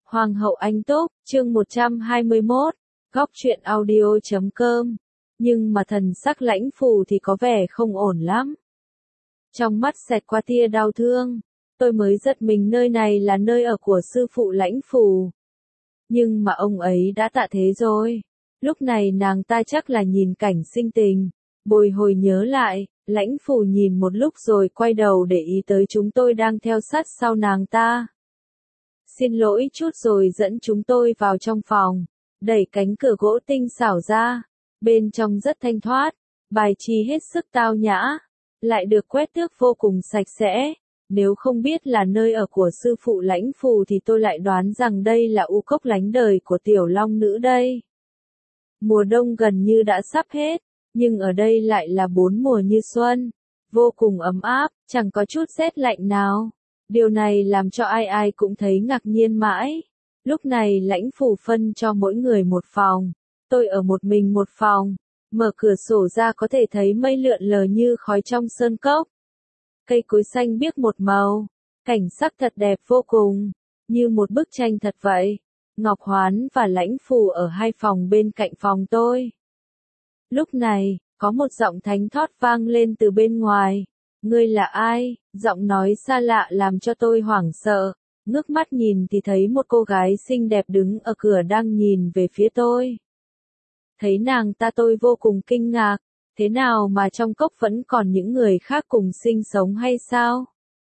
Hoàng hậu Anh Túc, chương 121, góc truyện audio.com. Nhưng mà thần sắc Lãnh Phù thì có vẻ không ổn lắm. Trong mắt xẹt qua tia đau thương, tôi mới giật mình nơi này là nơi ở của sư phụ Lãnh Phù. Nhưng mà ông ấy đã tạ thế rồi. Lúc này nàng ta chắc là nhìn cảnh sinh tình, bồi hồi nhớ lại, Lãnh Phù nhìn một lúc rồi quay đầu để ý tới chúng tôi đang theo sát sau nàng ta. Xin lỗi chút rồi dẫn chúng tôi vào trong phòng, đẩy cánh cửa gỗ tinh xảo ra, bên trong rất thanh thoát, bài trí hết sức tao nhã, lại được quét tước vô cùng sạch sẽ. Nếu không biết là nơi ở của sư phụ Lãnh Phù thì tôi lại đoán rằng đây là u cốc lánh đời của tiểu long nữ đây. Mùa đông gần như đã sắp hết, nhưng ở đây lại là 4 mùa như xuân, vô cùng ấm áp, chẳng có chút rét lạnh nào. Điều này làm cho ai ai cũng thấy ngạc nhiên mãi. Lúc này Lãnh Phù phân cho mỗi người một phòng, tôi ở một mình một phòng, mở cửa sổ ra có thể thấy mây lượn lờ như khói trong sơn cốc. Cây cối xanh biếc một màu, cảnh sắc thật đẹp vô cùng, như một bức tranh thật vậy. Ngọc Hoán và Lãnh Phù ở hai phòng bên cạnh phòng tôi. Lúc này, có một giọng thánh thót vang lên từ bên ngoài. Ngươi là ai? Giọng nói xa lạ làm cho tôi hoảng sợ. Ngước mắt nhìn thì thấy một cô gái xinh đẹp đứng ở cửa đang nhìn về phía tôi. Thấy nàng ta tôi vô cùng kinh ngạc. Thế nào mà trong cốc vẫn còn những người khác cùng sinh sống hay sao?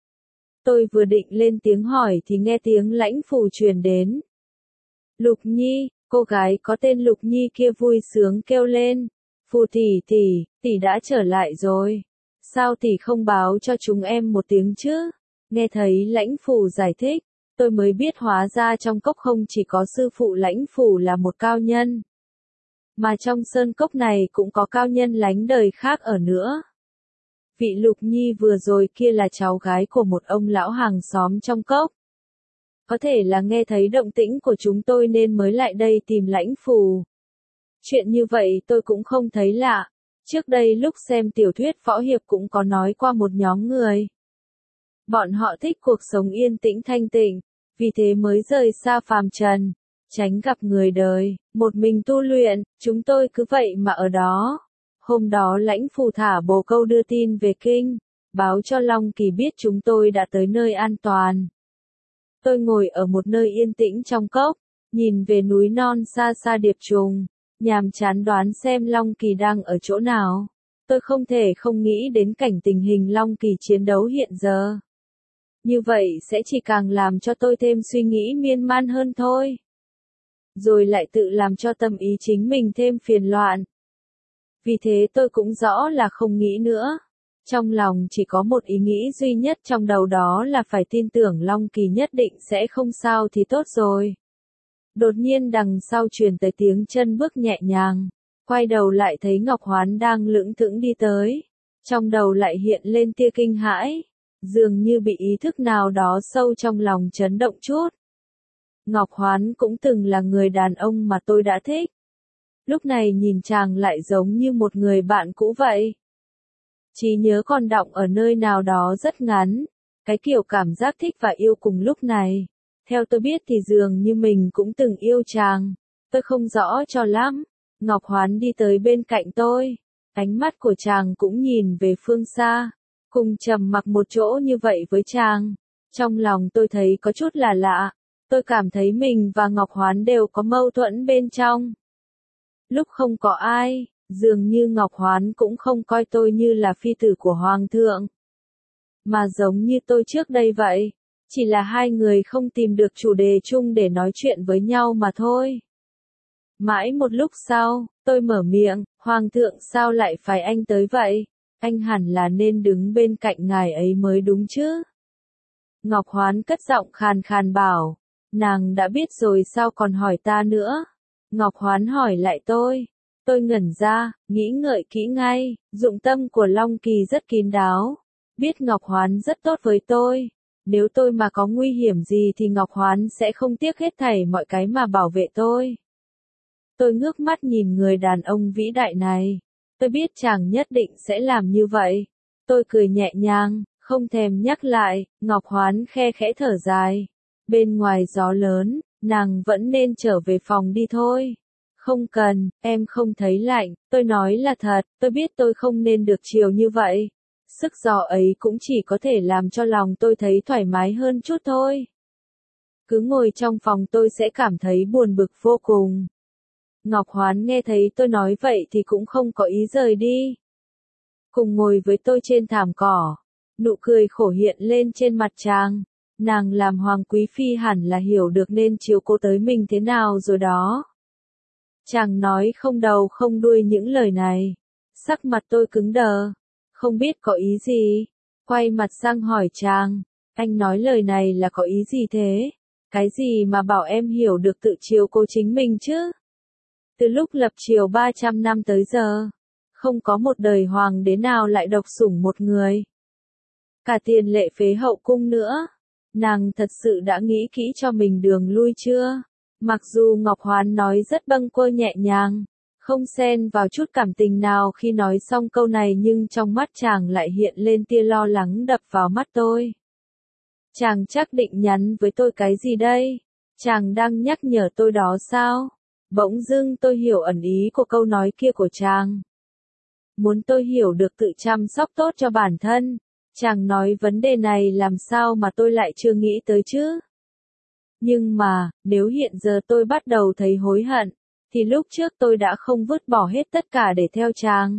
Tôi vừa định lên tiếng hỏi thì nghe tiếng Lãnh Phù truyền đến. Lục Nhi, cô gái có tên Lục Nhi kia vui sướng kêu lên. Phù tỷ đã trở lại rồi. Sao tỷ không báo cho chúng em một tiếng chứ? Nghe thấy Lãnh Phù giải thích, tôi mới biết hóa ra trong cốc không chỉ có sư phụ Lãnh Phù là một cao nhân, mà trong sơn cốc này cũng có cao nhân lánh đời khác ở nữa. Vị Lục Nhi vừa rồi kia là cháu gái của một ông lão hàng xóm trong cốc. Có thể là nghe thấy động tĩnh của chúng tôi nên mới lại đây tìm Lãnh Phù. Chuyện như vậy tôi cũng không thấy lạ. Trước đây lúc xem tiểu thuyết võ hiệp cũng có nói qua một nhóm người. Bọn họ thích cuộc sống yên tĩnh thanh tịnh, vì thế mới rời xa phàm trần, tránh gặp người đời, một mình tu luyện, chúng tôi cứ vậy mà ở đó. Hôm đó Lãnh Phù thả bồ câu đưa tin về kinh, báo cho Long Kỳ biết chúng tôi đã tới nơi an toàn. Tôi ngồi ở một nơi yên tĩnh trong cốc, nhìn về núi non xa xa Điệp Trùng, nhàm chán đoán xem Long Kỳ đang ở chỗ nào. Tôi không thể không nghĩ đến cảnh tình hình Long Kỳ chiến đấu hiện giờ. Như vậy sẽ chỉ càng làm cho tôi thêm suy nghĩ miên man hơn thôi. Rồi lại tự làm cho tâm ý chính mình thêm phiền loạn. Vì thế tôi cũng rõ là không nghĩ nữa. Trong lòng chỉ có một ý nghĩ duy nhất trong đầu, đó là phải tin tưởng Long Kỳ nhất định sẽ không sao thì tốt rồi. Đột nhiên đằng sau truyền tới tiếng chân bước nhẹ nhàng. Quay đầu lại thấy Ngọc Hoán đang lững thững đi tới. Trong đầu lại hiện lên tia kinh hãi. Dường như bị ý thức nào đó sâu trong lòng chấn động chút. Ngọc Hoán cũng từng là người đàn ông mà tôi đã thích. Lúc này nhìn chàng lại giống như một người bạn cũ vậy. Trí nhớ còn đọng ở nơi nào đó rất ngắn. Cái kiểu cảm giác thích và yêu cùng lúc này. Theo tôi biết thì dường như mình cũng từng yêu chàng. Tôi không rõ cho lắm. Ngọc Hoán đi tới bên cạnh tôi. Ánh mắt của chàng cũng nhìn về phương xa. Cùng trầm mặc một chỗ như vậy với chàng. Trong lòng tôi thấy có chút là lạ. Tôi cảm thấy mình và Ngọc Hoán đều có mâu thuẫn bên trong. Lúc không có ai, dường như Ngọc Hoán cũng không coi tôi như là phi tử của Hoàng thượng. Mà giống như tôi trước đây vậy. Chỉ là hai người không tìm được chủ đề chung để nói chuyện với nhau mà thôi. Mãi một lúc sau, tôi mở miệng, Hoàng thượng sao lại phải anh tới vậy? Anh hẳn là nên đứng bên cạnh ngài ấy mới đúng chứ? Ngọc Hoán cất giọng khàn khàn bảo, nàng đã biết rồi sao còn hỏi ta nữa? Ngọc Hoán hỏi lại tôi ngẩn ra, nghĩ ngợi kỹ ngay, dụng tâm của Long Kỳ rất kín đáo. Biết Ngọc Hoán rất tốt với tôi. Nếu tôi mà có nguy hiểm gì thì Ngọc Hoán sẽ không tiếc hết thảy mọi cái mà bảo vệ tôi. Tôi ngước mắt nhìn người đàn ông vĩ đại này. Tôi biết chàng nhất định sẽ làm như vậy. Tôi cười nhẹ nhàng, không thèm nhắc lại. Ngọc Hoán khe khẽ thở dài. Bên ngoài gió lớn, nàng vẫn nên trở về phòng đi thôi. Không cần, em không thấy lạnh, tôi nói là thật, tôi biết tôi không nên được chiều như vậy. Sức gió ấy cũng chỉ có thể làm cho lòng tôi thấy thoải mái hơn chút thôi. Cứ ngồi trong phòng tôi sẽ cảm thấy buồn bực vô cùng. Ngọc Hoán nghe thấy tôi nói vậy thì cũng không có ý rời đi. Cùng ngồi với tôi trên thảm cỏ, nụ cười khổ hiện lên trên mặt chàng. Nàng làm hoàng quý phi hẳn là hiểu được nên chiếu cố tới mình thế nào rồi đó. Chàng nói không đầu không đuôi những lời này. Sắc mặt tôi cứng đờ, không biết có ý gì. Quay mặt sang hỏi chàng, anh nói lời này là có ý gì thế? Cái gì mà bảo em hiểu được tự chiếu cố chính mình chứ? Từ lúc lập triều 300 năm tới giờ, không có một đời hoàng đế nào lại độc sủng một người. Cả Tiền Lệ phế hậu cung nữa. Nàng thật sự đã nghĩ kỹ cho mình đường lui chưa? Mặc dù Ngọc Hoán nói rất bâng quơ nhẹ nhàng, không xen vào chút cảm tình nào khi nói xong câu này, nhưng trong mắt chàng lại hiện lên tia lo lắng đập vào mắt tôi. Chàng chắc định nhắn với tôi cái gì đây? Chàng đang nhắc nhở tôi đó sao? Bỗng dưng tôi hiểu ẩn ý của câu nói kia của chàng. Muốn tôi hiểu được tự chăm sóc tốt cho bản thân. Chàng nói vấn đề này làm sao mà tôi lại chưa nghĩ tới chứ? Nhưng mà, nếu hiện giờ tôi bắt đầu thấy hối hận, thì lúc trước tôi đã không vứt bỏ hết tất cả để theo chàng.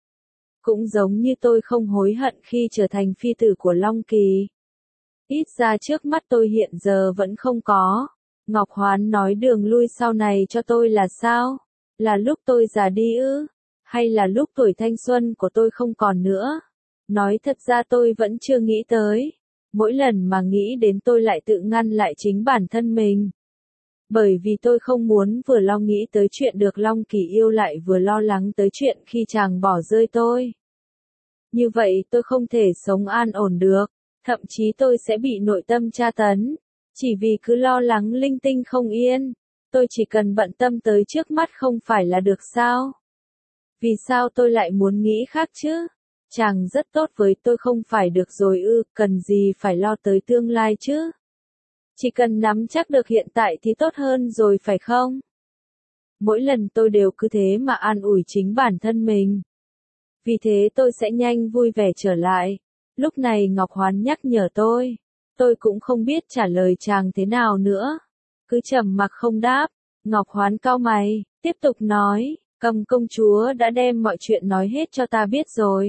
Cũng giống như tôi không hối hận khi trở thành phi tử của Long Kỳ. Ít ra trước mắt tôi hiện giờ vẫn không có. Ngọc Hoán nói đường lui sau này cho tôi là sao? Là lúc tôi già đi ư? Hay là lúc tuổi thanh xuân của tôi không còn nữa? Nói thật ra tôi vẫn chưa nghĩ tới. Mỗi lần mà nghĩ đến tôi lại tự ngăn lại chính bản thân mình. Bởi vì tôi không muốn vừa lo nghĩ tới chuyện được Long Kỳ yêu lại vừa lo lắng tới chuyện khi chàng bỏ rơi tôi. Như vậy tôi không thể sống an ổn được, thậm chí tôi sẽ bị nội tâm tra tấn. Chỉ vì cứ lo lắng linh tinh không yên, tôi chỉ cần bận tâm tới trước mắt không phải là được sao? Vì sao tôi lại muốn nghĩ khác chứ? Chàng rất tốt với tôi không phải được rồi ư, cần gì phải lo tới tương lai chứ? Chỉ cần nắm chắc được hiện tại thì tốt hơn rồi phải không? Mỗi lần tôi đều cứ thế mà an ủi chính bản thân mình. Vì thế tôi sẽ nhanh vui vẻ trở lại. Lúc này Ngọc Hoán nhắc nhở tôi cũng không biết trả lời chàng thế nào nữa. Cứ trầm mặc không đáp, Ngọc Hoán cau mày, tiếp tục nói, Cầm công chúa đã đem mọi chuyện nói hết cho ta biết rồi.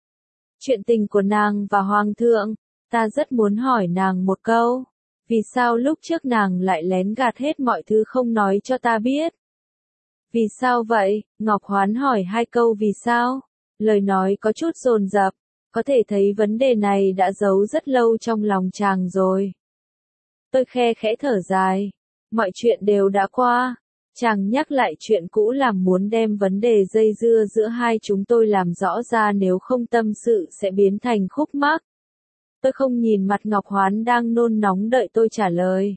Chuyện tình của nàng và Hoàng thượng, ta rất muốn hỏi nàng một câu. Vì sao lúc trước nàng lại lén gạt hết mọi thứ không nói cho ta biết? Vì sao vậy? Ngọc Hoán hỏi hai câu vì sao? Lời nói có chút dồn dập, có thể thấy vấn đề này đã giấu rất lâu trong lòng chàng rồi. Tôi khe khẽ thở dài. Mọi chuyện đều đã qua. Chàng nhắc lại chuyện cũ làm muốn đem vấn đề dây dưa giữa hai chúng tôi làm rõ ra, nếu không tâm sự sẽ biến thành khúc mắc. Tôi không nhìn mặt Ngọc Hoán đang nôn nóng đợi tôi trả lời.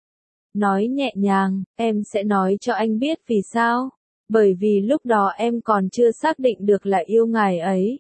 Nói nhẹ nhàng, em sẽ nói cho anh biết vì sao. Bởi vì lúc đó em còn chưa xác định được là yêu ngài ấy.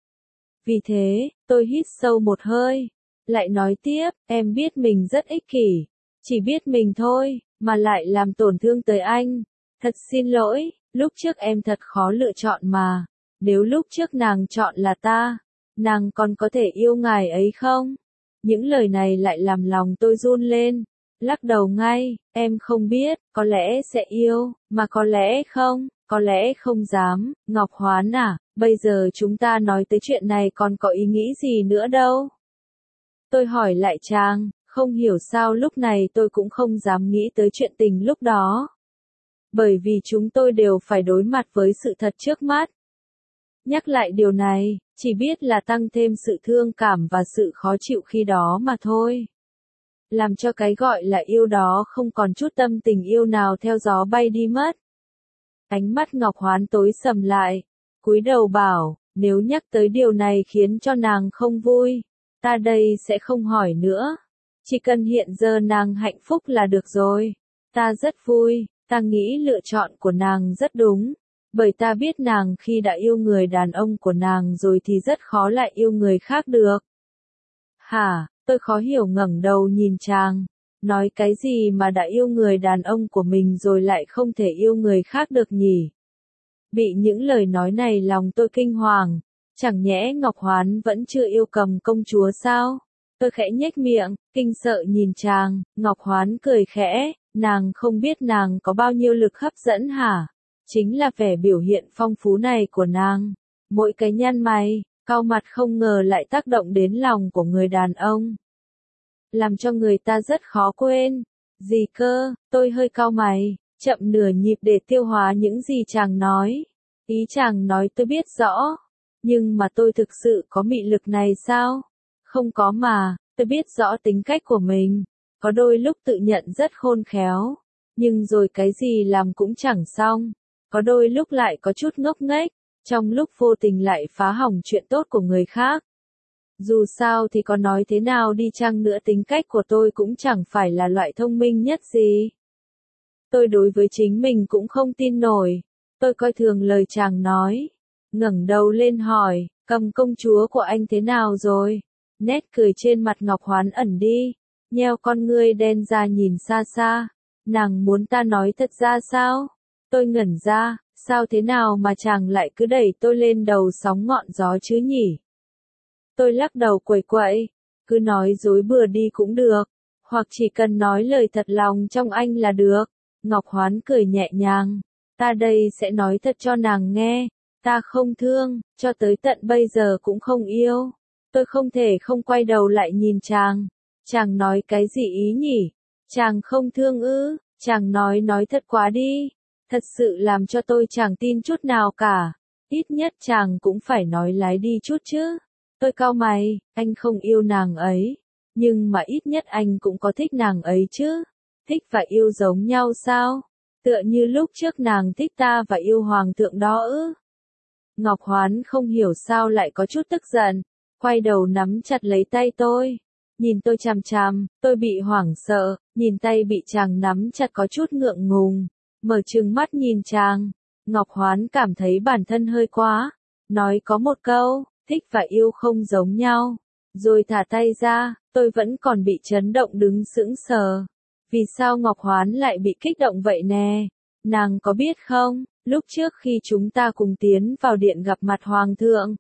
Vì thế, tôi hít sâu một hơi. Lại nói tiếp, em biết mình rất ích kỷ. Chỉ biết mình thôi, mà lại làm tổn thương tới anh. Thật xin lỗi, lúc trước em thật khó lựa chọn mà. Nếu lúc trước nàng chọn là ta, nàng còn có thể yêu ngài ấy không? Những lời này lại làm lòng tôi run lên. Lắc đầu ngay, em không biết, có lẽ sẽ yêu, mà có lẽ không, có lẽ không dám. Ngọc Hoán à, bây giờ chúng ta nói tới chuyện này còn có ý nghĩ gì nữa đâu? Tôi hỏi lại chàng, không hiểu sao lúc này tôi cũng không dám nghĩ tới chuyện tình lúc đó. Bởi vì chúng tôi đều phải đối mặt với sự thật trước mắt. Nhắc lại điều này, chỉ biết là tăng thêm sự thương cảm và sự khó chịu khi đó mà thôi. Làm cho cái gọi là yêu đó không còn chút tâm tình yêu nào theo gió bay đi mất. Ánh mắt Ngọc Hoán tối sầm lại, cúi đầu bảo, nếu nhắc tới điều này khiến cho nàng không vui, ta đây sẽ không hỏi nữa. Chỉ cần hiện giờ nàng hạnh phúc là được rồi. Ta rất vui, ta nghĩ lựa chọn của nàng rất đúng. Bởi ta biết nàng khi đã yêu người đàn ông của nàng rồi thì rất khó lại yêu người khác được. Hả, tôi khó hiểu ngẩng đầu nhìn chàng. Nói cái gì mà đã yêu người đàn ông của mình rồi lại không thể yêu người khác được nhỉ? Bị những lời nói này lòng tôi kinh hoàng, chẳng nhẽ Ngọc Hoán vẫn chưa yêu Cầm công chúa sao? Tôi khẽ nhếch miệng, kinh sợ nhìn chàng, Ngọc Hoán cười khẽ, nàng không biết nàng có bao nhiêu lực hấp dẫn hả? Chính là vẻ biểu hiện phong phú này của nàng. Mỗi cái nhăn mày, cau mặt không ngờ lại tác động đến lòng của người đàn ông. Làm cho người ta rất khó quên. Gì cơ, tôi hơi cau mày, chậm nửa nhịp để tiêu hóa những gì chàng nói. Ý chàng nói tôi biết rõ, nhưng mà tôi thực sự có mị lực này sao? Không có mà, tôi biết rõ tính cách của mình, có đôi lúc tự nhận rất khôn khéo, nhưng rồi cái gì làm cũng chẳng xong, có đôi lúc lại có chút ngốc nghếch, trong lúc vô tình lại phá hỏng chuyện tốt của người khác. Dù sao thì có nói thế nào đi chăng nữa tính cách của tôi cũng chẳng phải là loại thông minh nhất gì. Tôi đối với chính mình cũng không tin nổi, tôi coi thường lời chàng nói, ngẩng đầu lên hỏi, Cầm công chúa của anh thế nào rồi? Nét cười trên mặt Ngọc Hoán ẩn đi, nheo con ngươi đen ra nhìn xa xa, nàng muốn ta nói thật ra sao? Tôi ngẩn ra, sao thế nào mà chàng lại cứ đẩy tôi lên đầu sóng ngọn gió chứ nhỉ? Tôi lắc đầu quẩy quậy, cứ nói dối bừa đi cũng được, hoặc chỉ cần nói lời thật lòng trong anh là được. Ngọc Hoán cười nhẹ nhàng, ta đây sẽ nói thật cho nàng nghe, ta không thương, cho tới tận bây giờ cũng không yêu. Tôi không thể không quay đầu lại nhìn chàng. Chàng nói cái gì ý nhỉ? Chàng không thương ư? Chàng nói thật quá đi. Thật sự làm cho tôi chẳng tin chút nào cả. Ít nhất chàng cũng phải nói lái đi chút chứ. Tôi cau mày, anh không yêu nàng ấy. Nhưng mà ít nhất anh cũng có thích nàng ấy chứ. Thích và yêu giống nhau sao? Tựa như lúc trước nàng thích ta và yêu hoàng thượng đó ư? Ngọc Hoán không hiểu sao lại có chút tức giận. Quay đầu nắm chặt lấy tay tôi. Nhìn tôi chằm chằm, tôi bị hoảng sợ, nhìn tay bị chàng nắm chặt có chút ngượng ngùng. Mở trừng mắt nhìn chàng. Ngọc Hoán cảm thấy bản thân hơi quá. Nói có một câu, thích và yêu không giống nhau. Rồi thả tay ra, tôi vẫn còn bị chấn động đứng sững sờ. Vì sao Ngọc Hoán lại bị kích động vậy nè? Nàng có biết không, lúc trước khi chúng ta cùng tiến vào điện gặp mặt Hoàng thượng,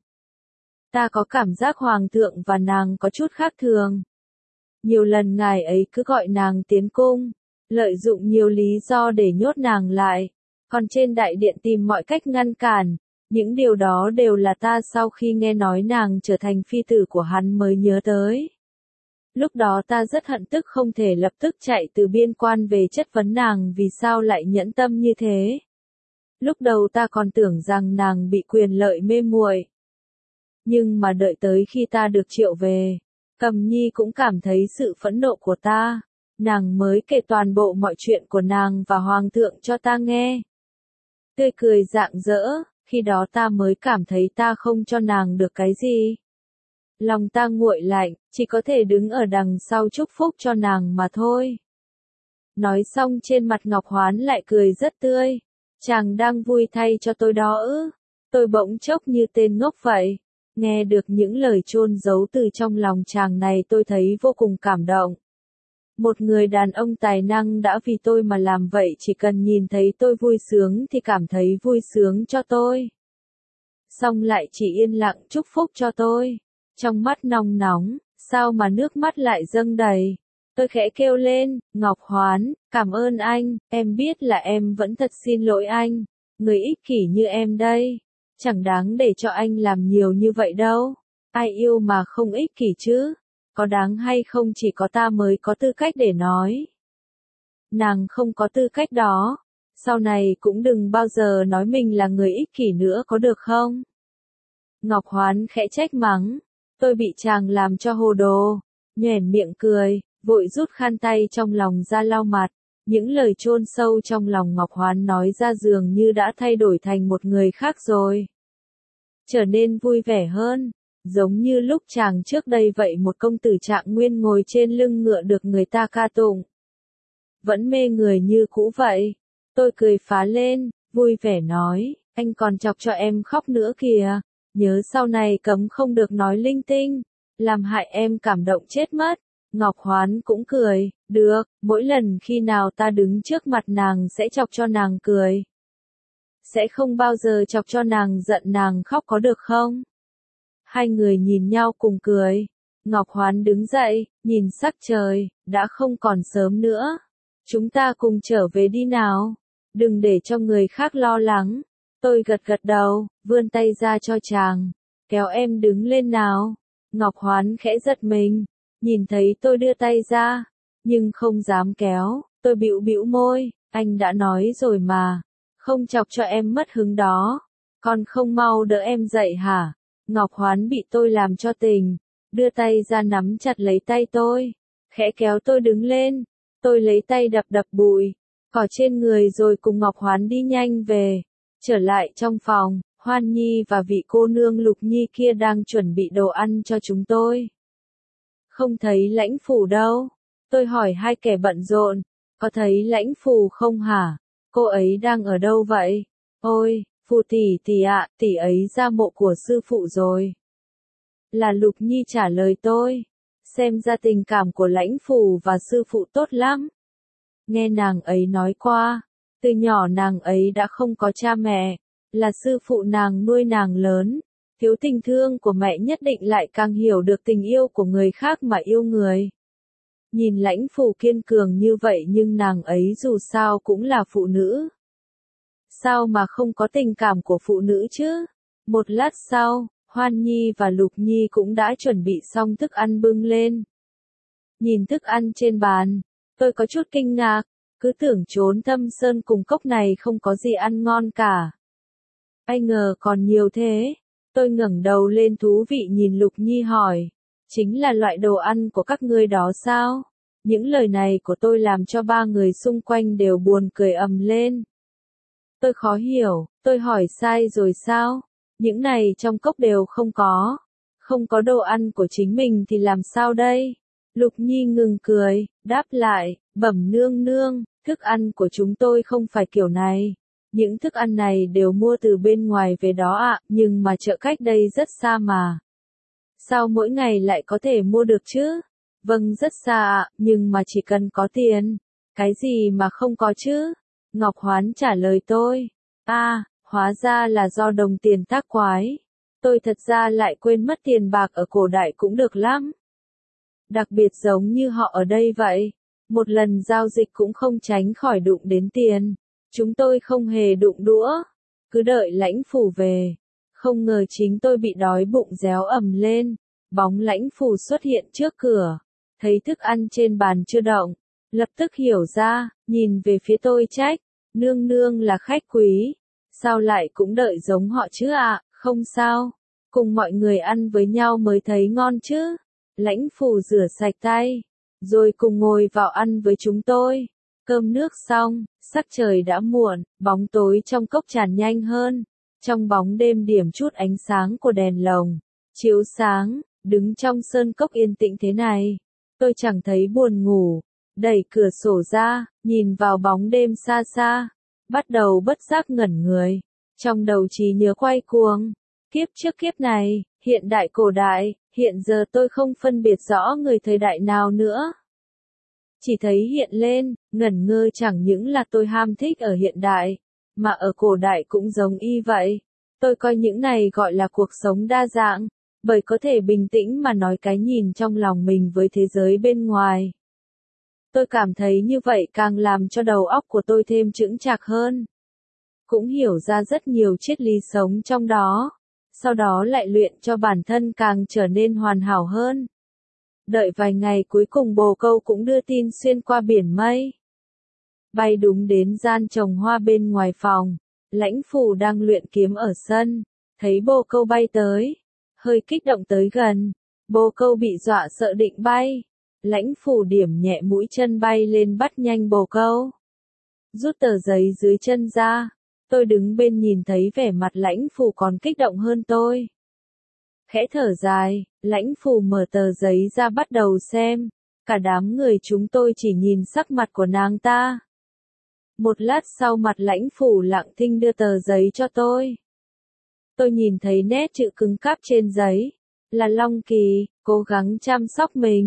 ta có cảm giác Hoàng thượng và nàng có chút khác thường. Nhiều lần ngài ấy cứ gọi nàng tiến cung, lợi dụng nhiều lý do để nhốt nàng lại, còn trên đại điện tìm mọi cách ngăn cản. Những điều đó đều là ta sau khi nghe nói nàng trở thành phi tử của hắn mới nhớ tới. Lúc đó ta rất hận tức không thể lập tức chạy từ biên quan về chất vấn nàng vì sao lại nhẫn tâm như thế. Lúc đầu ta còn tưởng rằng nàng bị quyền lợi mê muội. Nhưng mà đợi tới khi ta được triệu về, Cầm Nhi cũng cảm thấy sự phẫn nộ của ta. Nàng mới kể toàn bộ mọi chuyện của nàng và Hoàng thượng cho ta nghe. Tươi cười rạng rỡ, khi đó ta mới cảm thấy ta không cho nàng được cái gì. Lòng ta nguội lạnh, chỉ có thể đứng ở đằng sau chúc phúc cho nàng mà thôi. Nói xong trên mặt Ngọc Hoán lại cười rất tươi. Chàng đang vui thay cho tôi đó ư? Tôi bỗng chốc như tên ngốc vậy. Nghe được những lời chôn giấu từ trong lòng chàng này tôi thấy vô cùng cảm động. Một người đàn ông tài năng đã vì tôi mà làm vậy, chỉ cần nhìn thấy tôi vui sướng thì cảm thấy vui sướng cho tôi. Xong lại chỉ yên lặng chúc phúc cho tôi. Trong mắt nóng nóng, sao mà nước mắt lại dâng đầy. Tôi khẽ kêu lên, Ngọc Hoán, cảm ơn anh, em biết là em vẫn thật xin lỗi anh. Người ích kỷ như em đây, chẳng đáng để cho anh làm nhiều như vậy đâu. Ai yêu mà không ích kỷ chứ? Có đáng hay không chỉ có ta mới có tư cách để nói. Nàng không có tư cách đó. Sau này cũng đừng bao giờ nói mình là người ích kỷ nữa có được không? Ngọc Hoán khẽ trách mắng. Tôi bị chàng làm cho hồ đồ. Nhoẻn miệng cười, vội rút khăn tay trong lòng ra lau mặt. Những lời chôn sâu trong lòng Ngọc Hoán nói ra dường như đã thay đổi thành một người khác rồi. Trở nên vui vẻ hơn. Giống như lúc chàng trước đây vậy, một công tử Trạng Nguyên ngồi trên lưng ngựa được người ta ca tụng. Vẫn mê người như cũ vậy. Tôi cười phá lên, vui vẻ nói, anh còn chọc cho em khóc nữa kìa. Nhớ sau này cấm không được nói linh tinh, làm hại em cảm động chết mất. Ngọc Hoán cũng cười, được, mỗi lần khi nào ta đứng trước mặt nàng sẽ chọc cho nàng cười. Sẽ không bao giờ chọc cho nàng giận nàng khóc có được không? Hai người nhìn nhau cùng cười. Ngọc Hoán đứng dậy, nhìn sắc trời, đã không còn sớm nữa. Chúng ta cùng trở về đi nào. Đừng để cho người khác lo lắng. Tôi gật gật đầu, vươn tay ra cho chàng. Kéo em đứng lên nào. Ngọc Hoán khẽ giật mình. Nhìn thấy tôi đưa tay ra. Nhưng không dám kéo. Tôi bĩu bĩu môi. Anh đã nói rồi mà. Không chọc cho em mất hứng đó. Còn không mau đỡ em dậy hả? Ngọc Hoán bị tôi làm cho tỉnh. Đưa tay ra nắm chặt lấy tay tôi. Khẽ kéo tôi đứng lên. Tôi lấy tay đập đập bụi cỏ trên người rồi cùng Ngọc Hoán đi nhanh về. Trở lại trong phòng, Hoan Nhi và vị cô nương Lục Nhi kia đang chuẩn bị đồ ăn cho chúng tôi. Không thấy Lãnh Phủ đâu? Tôi hỏi hai kẻ bận rộn. Có thấy Lãnh Phủ không hả? Cô ấy đang ở đâu vậy? Ôi, Phù tỷ tỷ ạ, tỷ ấy ra mộ của sư phụ rồi. Là Lục Nhi trả lời tôi. Xem ra tình cảm của Lãnh Phủ và sư phụ tốt lắm. Nghe nàng ấy nói qua, từ nhỏ nàng ấy đã không có cha mẹ, là sư phụ nàng nuôi nàng lớn. Thiếu tình thương của mẹ nhất định lại càng hiểu được tình yêu của người khác mà yêu người. Nhìn Lãnh Phủ kiên cường như vậy nhưng nàng ấy dù sao cũng là phụ nữ. Sao mà không có tình cảm của phụ nữ chứ? Một lát sau, Hoan Nhi và Lục Nhi cũng đã chuẩn bị xong thức ăn bưng lên. Nhìn thức ăn trên bàn, tôi có chút kinh ngạc, cứ tưởng Trốn Thâm Sơn cùng cốc này không có gì ăn ngon cả. Ai ngờ còn nhiều thế. Tôi ngẩng đầu lên thú vị nhìn Lục Nhi hỏi, chính là loại đồ ăn của các ngươi đó sao? Những lời này của tôi làm cho ba người xung quanh đều buồn cười ầm lên. Tôi khó hiểu, tôi hỏi sai rồi sao? Những này trong cốc đều không có. Không có đồ ăn của chính mình thì làm sao đây? Lục Nhi ngừng cười, đáp lại, bẩm nương nương, thức ăn của chúng tôi không phải kiểu này. Những thức ăn này đều mua từ bên ngoài về đó ạ, nhưng mà chợ cách đây rất xa mà. Sao mỗi ngày lại có thể mua được chứ? Vâng rất xa ạ, nhưng mà chỉ cần có tiền. Cái gì mà không có chứ? Ngọc Hoán trả lời tôi. Hóa ra là do đồng tiền tác quái. Tôi thật ra lại quên mất tiền bạc ở cổ đại cũng được lắm. Đặc biệt giống như họ ở đây vậy. Một lần giao dịch cũng không tránh khỏi đụng đến tiền. Chúng tôi không hề đụng đũa. Cứ đợi Lãnh Phủ về. Không ngờ chính tôi bị đói bụng réo ầm lên. Bóng Lãnh Phủ xuất hiện trước cửa. Thấy thức ăn trên bàn chưa động. Lập tức hiểu ra, nhìn về phía tôi trách. Nương nương là khách quý. Sao lại cũng đợi giống họ chứ ạ? Không sao. Cùng mọi người ăn với nhau mới thấy ngon chứ. Lãnh Phủ rửa sạch tay. Rồi cùng ngồi vào ăn với chúng tôi. Cơm nước xong, sắc trời đã muộn, bóng tối trong cốc tràn nhanh hơn. Trong bóng đêm điểm chút ánh sáng của đèn lồng. Chiếu sáng, đứng trong sơn cốc yên tĩnh thế này. Tôi chẳng thấy buồn ngủ. Đẩy cửa sổ ra, nhìn vào bóng đêm xa xa. Bắt đầu bất giác ngẩn người. Trong đầu trí nhớ quay cuồng. Kiếp trước kiếp này, hiện đại cổ đại, hiện giờ tôi không phân biệt rõ người thời đại nào nữa. Chỉ thấy hiện lên, ngẩn ngơ chẳng những là tôi ham thích ở hiện đại, mà ở cổ đại cũng giống y vậy. Tôi coi những này gọi là cuộc sống đa dạng, bởi có thể bình tĩnh mà nói cái nhìn trong lòng mình với thế giới bên ngoài. Tôi cảm thấy như vậy càng làm cho đầu óc của tôi thêm chững chạc hơn. Cũng hiểu ra rất nhiều triết lý sống trong đó. Sau đó lại luyện cho bản thân càng trở nên hoàn hảo hơn. Đợi vài ngày cuối cùng bồ câu cũng đưa tin xuyên qua biển mây. Bay đúng đến gian trồng hoa bên ngoài phòng. Lãnh Phủ đang luyện kiếm ở sân. Thấy bồ câu bay tới. Hơi kích động tới gần. Bồ câu bị dọa sợ định bay. Lãnh Phủ điểm nhẹ mũi chân bay lên bắt nhanh bồ câu. Rút tờ giấy dưới chân ra. Tôi đứng bên nhìn thấy vẻ mặt Lãnh Phủ còn kích động hơn tôi. Khẽ thở dài, Lãnh Phủ mở tờ giấy ra bắt đầu xem. Cả đám người chúng tôi chỉ nhìn sắc mặt của nàng ta. Một lát sau mặt Lãnh Phủ lặng thinh đưa tờ giấy cho tôi. Tôi nhìn thấy nét chữ cứng cáp trên giấy. Là Long Kỳ, cố gắng chăm sóc mình.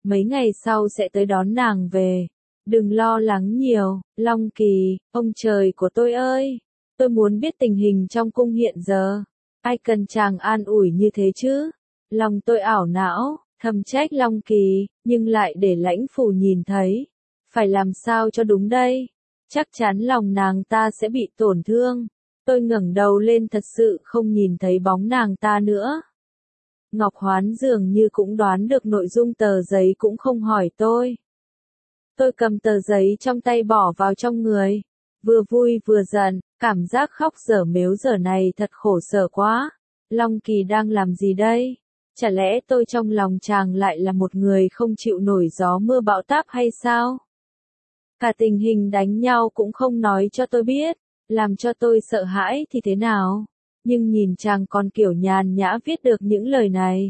mấy ngày sau sẽ tới đón nàng về. Đừng lo lắng nhiều, Long Kỳ, ông trời của tôi ơi, tôi muốn biết tình hình trong cung hiện giờ. Ai cần chàng an ủi như thế chứ? Lòng tôi ảo não, thầm trách Long Kỳ, nhưng lại để lãnh phủ nhìn thấy. Phải làm sao cho đúng đây? Chắc chắn lòng nàng ta sẽ bị tổn thương. Tôi ngẩng đầu lên thật sự không nhìn thấy bóng nàng ta nữa. Ngọc Hoán dường như cũng đoán được nội dung tờ giấy cũng không hỏi tôi. Tôi cầm tờ giấy trong tay bỏ vào trong người. Vừa vui vừa giận, cảm giác khóc dở mếu dở này thật khổ sở quá. Long Kỳ đang làm gì đây? Chả lẽ tôi trong lòng chàng lại là một người không chịu nổi gió mưa bão táp hay sao? Cả tình hình đánh nhau cũng không nói cho tôi biết, làm cho tôi sợ hãi thì thế nào? Nhưng nhìn chàng còn kiểu nhàn nhã viết được những lời này.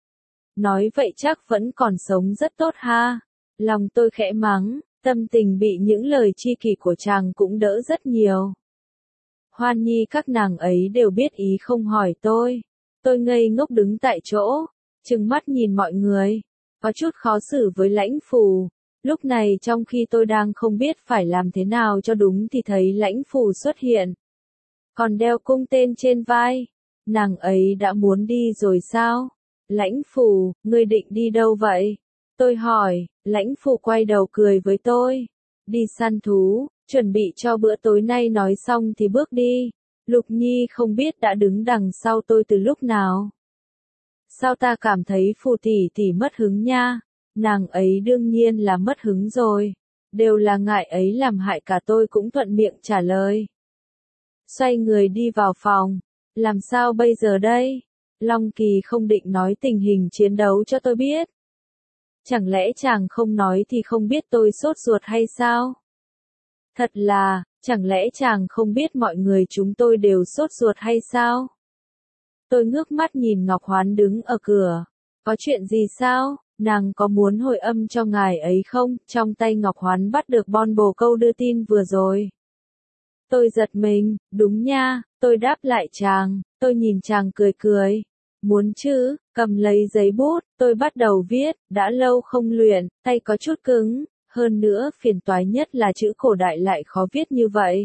Nói vậy chắc vẫn còn sống rất tốt ha. Lòng tôi khẽ mắng, tâm tình bị những lời chi kỷ của chàng cũng đỡ rất nhiều. Hoan Nhi các nàng ấy đều biết ý không hỏi tôi. Tôi ngây ngốc đứng tại chỗ, trừng mắt nhìn mọi người, có chút khó xử với lãnh phù. Lúc này trong khi tôi đang không biết phải làm thế nào cho đúng thì thấy lãnh phù xuất hiện. Còn đeo cung tên trên vai. Nàng ấy đã muốn đi rồi sao? Lãnh phù, ngươi định đi đâu vậy? Tôi hỏi, lãnh phù quay đầu cười với tôi. Đi săn thú, chuẩn bị cho bữa tối nay nói xong thì bước đi. Lục Nhi không biết đã đứng đằng sau tôi từ lúc nào. Sao ta cảm thấy phù tỷ tỷ mất hứng nha? Nàng ấy đương nhiên là mất hứng rồi. Đều là ngại ấy làm hại cả tôi cũng thuận miệng trả lời. Xoay người đi vào phòng. Làm sao bây giờ đây? Long Kỳ không định nói tình hình chiến đấu cho tôi biết. Chẳng lẽ chàng không nói thì không biết tôi sốt ruột hay sao? Thật là, chẳng lẽ chàng không biết mọi người chúng tôi đều sốt ruột hay sao? Tôi ngước mắt nhìn Ngọc Hoán đứng ở cửa. Có chuyện gì sao? Nàng có muốn hồi âm cho ngài ấy không? Trong tay Ngọc Hoán bắt được bon bồ câu đưa tin vừa rồi. Tôi giật mình, đúng nha, tôi đáp lại chàng, tôi nhìn chàng cười cười. Muốn chứ, cầm lấy giấy bút, tôi bắt đầu viết, đã lâu không luyện, tay có chút cứng, hơn nữa phiền toái nhất là chữ cổ đại lại khó viết như vậy.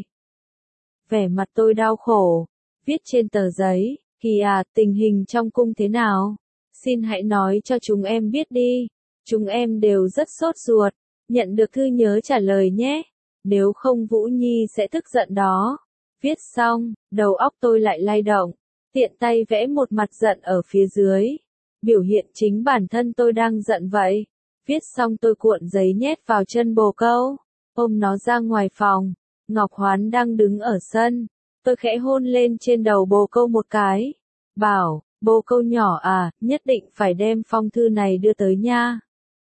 Vẻ mặt tôi đau khổ, viết trên tờ giấy, Kỳ à, tình hình trong cung thế nào? Xin hãy nói cho chúng em biết đi, chúng em đều rất sốt ruột, nhận được thư nhớ trả lời nhé, nếu không Vũ Nhi sẽ tức giận đó. Viết xong, đầu óc tôi lại lay động, tiện tay vẽ một mặt giận ở phía dưới, biểu hiện chính bản thân tôi đang giận vậy. Viết xong tôi cuộn giấy nhét vào chân bồ câu, ôm nó ra ngoài phòng. Ngọc Hoán đang đứng ở sân, tôi khẽ hôn lên trên đầu bồ câu một cái, bảo, bồ câu nhỏ à, nhất định phải đem phong thư này đưa tới nha.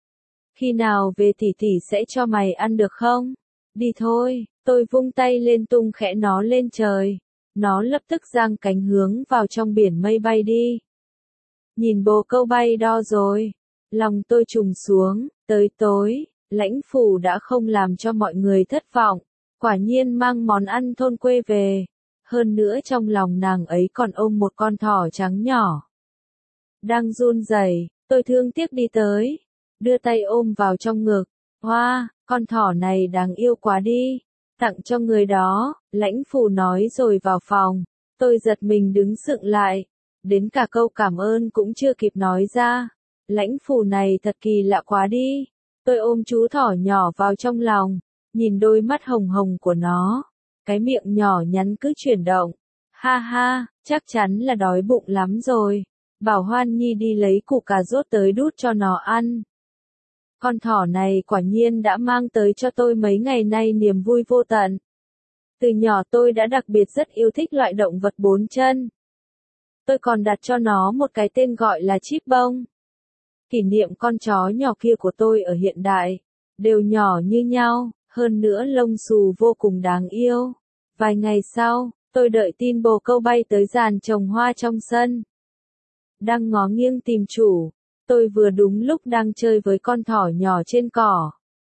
Khi nào về tỷ tỷ sẽ cho mày ăn được không? Đi thôi, tôi vung tay lên tung khẽ nó lên trời. Nó lập tức giang cánh hướng vào trong biển mây bay đi. Nhìn bồ câu bay đo rồi, lòng tôi trùng xuống, tới tối, lãnh phủ đã không làm cho mọi người thất vọng, quả nhiên mang món ăn thôn quê về. Hơn nữa trong lòng nàng ấy còn ôm một con thỏ trắng nhỏ. Đang run rẩy, tôi thương tiếc đi tới, đưa tay ôm vào trong ngực. Hoa, con thỏ này đáng yêu quá đi, tặng cho người đó, lãnh phủ nói rồi vào phòng. Tôi giật mình đứng sững lại, đến cả câu cảm ơn cũng chưa kịp nói ra. Lãnh phủ này thật kỳ lạ quá đi. Tôi ôm chú thỏ nhỏ vào trong lòng, nhìn đôi mắt hồng hồng của nó, cái miệng nhỏ nhắn cứ chuyển động. Ha ha, chắc chắn là đói bụng lắm rồi. Bảo Hoan Nhi đi lấy củ cà rốt tới đút cho nó ăn. Con thỏ này quả nhiên đã mang tới cho tôi mấy ngày nay niềm vui vô tận. Từ nhỏ tôi đã đặc biệt rất yêu thích loại động vật bốn chân. Tôi còn đặt cho nó một cái tên gọi là Chip Bông. Kỷ niệm con chó nhỏ kia của tôi ở hiện đại, đều nhỏ như nhau, hơn nữa lông xù vô cùng đáng yêu. Vài ngày sau, tôi đợi tin bồ câu bay tới giàn trồng hoa trong sân. Đang ngó nghiêng tìm chủ, tôi vừa đúng lúc đang chơi với con thỏ nhỏ trên cỏ.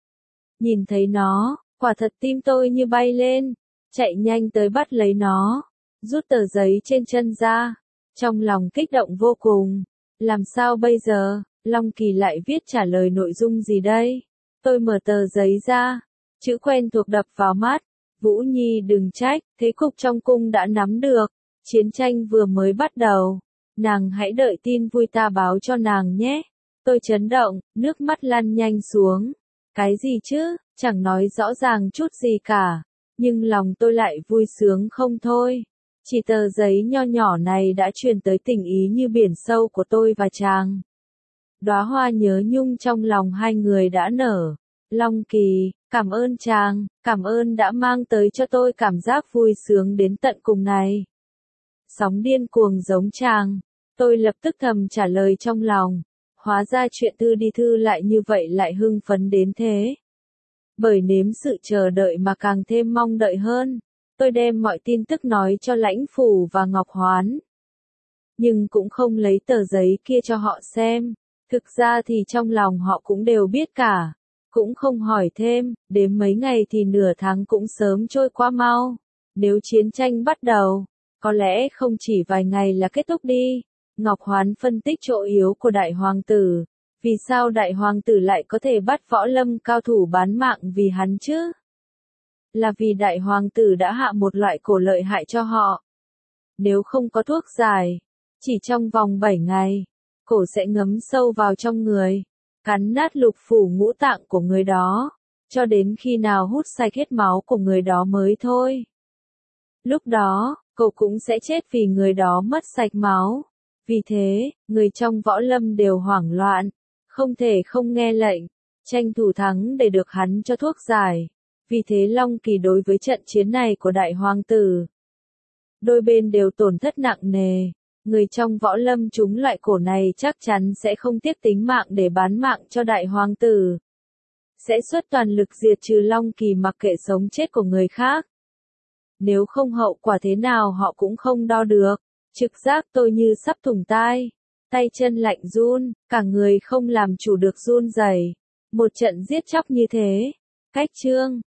Nhìn thấy nó, quả thật tim tôi như bay lên, chạy nhanh tới bắt lấy nó, rút tờ giấy trên chân ra, trong lòng kích động vô cùng. Làm sao bây giờ, Long Kỳ lại viết trả lời nội dung gì đây? Tôi mở tờ giấy ra, chữ quen thuộc đập vào mắt. Vũ Nhi đừng trách, thế cục trong cung đã nắm được, chiến tranh vừa mới bắt đầu. Nàng hãy đợi tin vui ta báo cho nàng nhé. Tôi chấn động, nước mắt lăn nhanh xuống. Cái gì chứ, chẳng nói rõ ràng chút gì cả. Nhưng lòng tôi lại vui sướng không thôi. Chỉ tờ giấy nho nhỏ này đã truyền tới tình ý như biển sâu của tôi và chàng. Đóa hoa nhớ nhung trong lòng hai người đã nở. Long Kỳ, cảm ơn chàng, cảm ơn đã mang tới cho tôi cảm giác vui sướng đến tận cùng này. Sóng điên cuồng giống chàng, tôi lập tức thầm trả lời trong lòng. Hóa ra chuyện thư đi thư lại như vậy lại hưng phấn đến thế. Bởi nếm sự chờ đợi mà càng thêm mong đợi hơn, tôi đem mọi tin tức nói cho Lãnh Phủ và Ngọc Hoán. Nhưng cũng không lấy tờ giấy kia cho họ xem, thực ra thì trong lòng họ cũng đều biết cả. Cũng không hỏi thêm, đến mấy ngày thì nửa tháng cũng sớm trôi qua mau. Nếu chiến tranh bắt đầu, có lẽ không chỉ vài ngày là kết thúc đi. Ngọc Hoán phân tích chỗ yếu của đại hoàng tử. Vì sao đại hoàng tử lại có thể bắt võ lâm cao thủ bán mạng vì hắn chứ? Là vì đại hoàng tử đã hạ một loại cổ lợi hại cho họ. Nếu không có thuốc giải, chỉ trong vòng 7 ngày, cổ sẽ ngấm sâu vào trong người, cắn nát lục phủ ngũ tạng của người đó, cho đến khi nào hút sạch hết máu của người đó mới thôi. Lúc đó, cậu cũng sẽ chết vì người đó mất sạch máu. Vì thế, người trong võ lâm đều hoảng loạn, không thể không nghe lệnh, tranh thủ thắng để được hắn cho thuốc giải. Vì thế Long Kỳ đối với trận chiến này của đại hoàng tử, đôi bên đều tổn thất nặng nề. Người trong võ lâm chúng loại cổ này chắc chắn sẽ không tiếc tính mạng để bán mạng cho đại hoàng tử. Sẽ xuất toàn lực diệt trừ Long Kỳ mặc kệ sống chết của người khác. Nếu không hậu quả thế nào họ cũng không đo được. Trực giác tôi như sắp thủng tai. Tay chân lạnh run, cả người không làm chủ được run rẩy. Một trận giết chóc như thế. Cách chương